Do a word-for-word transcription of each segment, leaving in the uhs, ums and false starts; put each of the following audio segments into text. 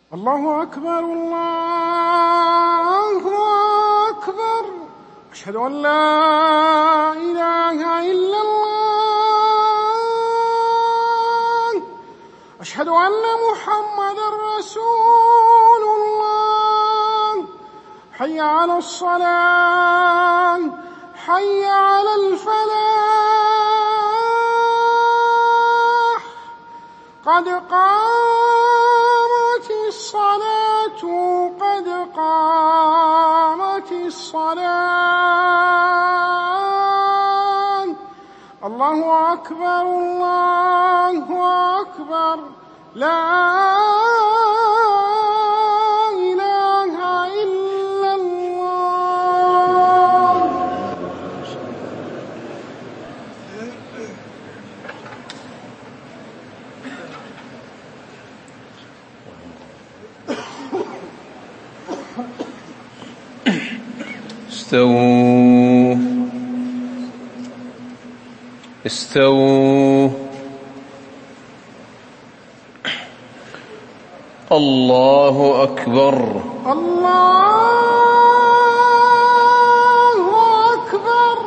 الله أكبر الله أكبر. أشهد أن لا إله إلا الله. أشهد أن محمدًا رسول الله. حي على الصلاة، حي على الفلاح، قد قامت الصلاة، قد قامت الصلاة. الله أكبر الله أكبر. لا إله إلا الله. استووا استووا. الله أكبر الله أكبر.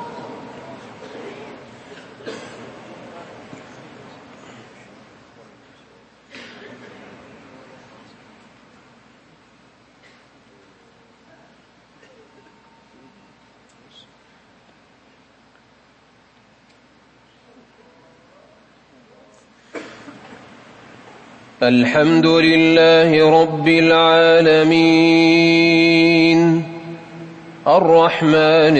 الحمد لله رب العالمين الرحمن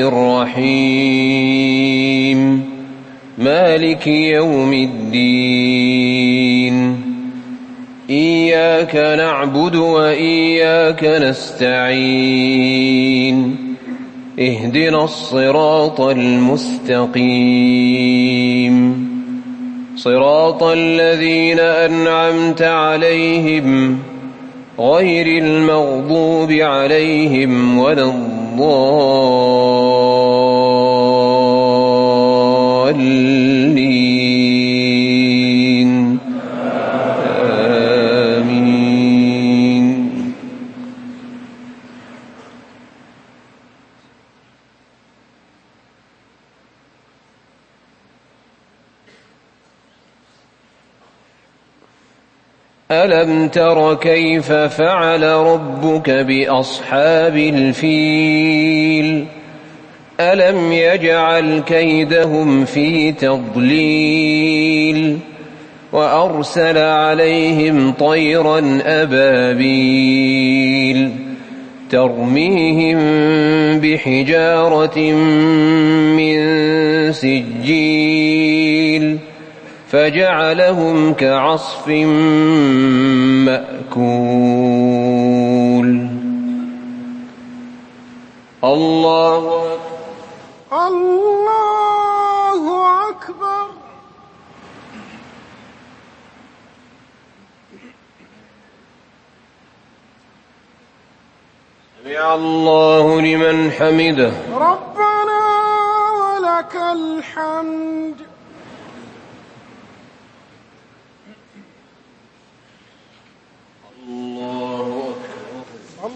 الرحيم مالك يوم الدين. إياك نعبد وإياك نستعين. اهدنا الصراط المستقيم، صراط الذين أنعمت عليهم غير المغضوب عليهم ولا الضالين. آمين. ألم تر كيف فعل ربك بأصحاب الفيل؟ ألم يجعل كيدهم في تضليل وأرسل عليهم طيرا أبابيل ترميهم بحجارة من سجيل فجعلهم كعصف مأكول. الله الله أكبر. سمع الله لمن حمده. ربنا ولك الحمد. الله أكبر.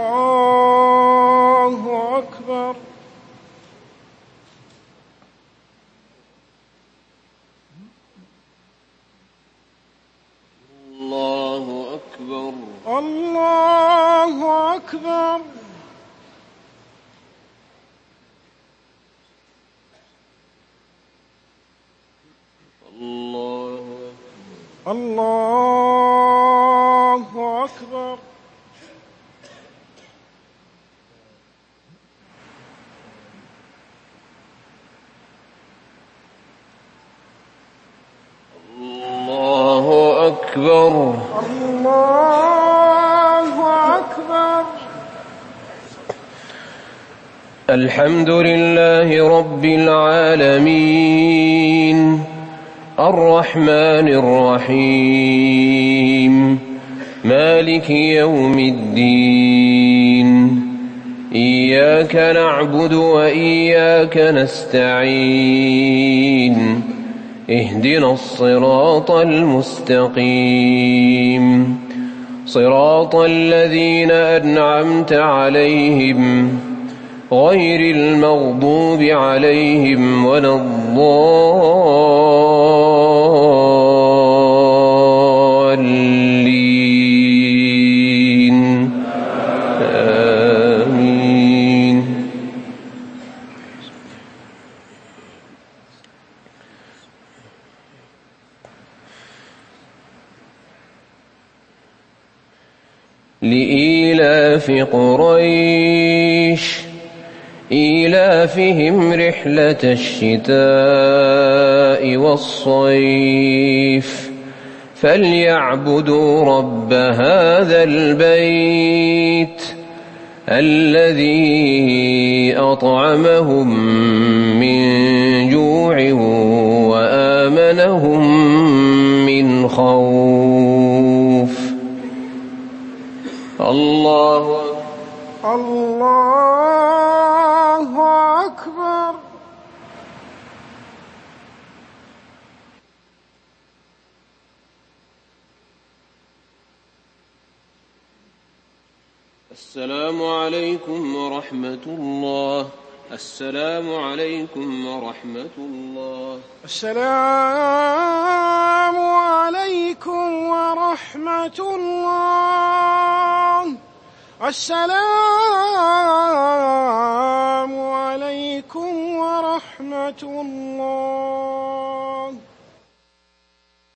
الله أكبر. الله أكبر. الله أكبر. الله الله أكبر. الله أكبر. الله أكبر. الحمد لله رب العالمين الرحمن الرحيم مالك يوم الدين. إياك نعبد وإياك نستعين. اهدنا الصراط المستقيم، صراط الذين أنعمت عليهم غير المغضوب عليهم ولا الضالين آمين. لإيلاف قريش إيلافهم رحلة الشتاء والصيف فليعبدوا رب هذا البيت الذي أطعمهم من جوع وآمنهم من خوف. الله الله أكبر. السلام عليكم ورحمة الله. السلام عليكم ورحمة الله. السلام عليكم ورحمة الله. السلام عليكم ورحمة الله.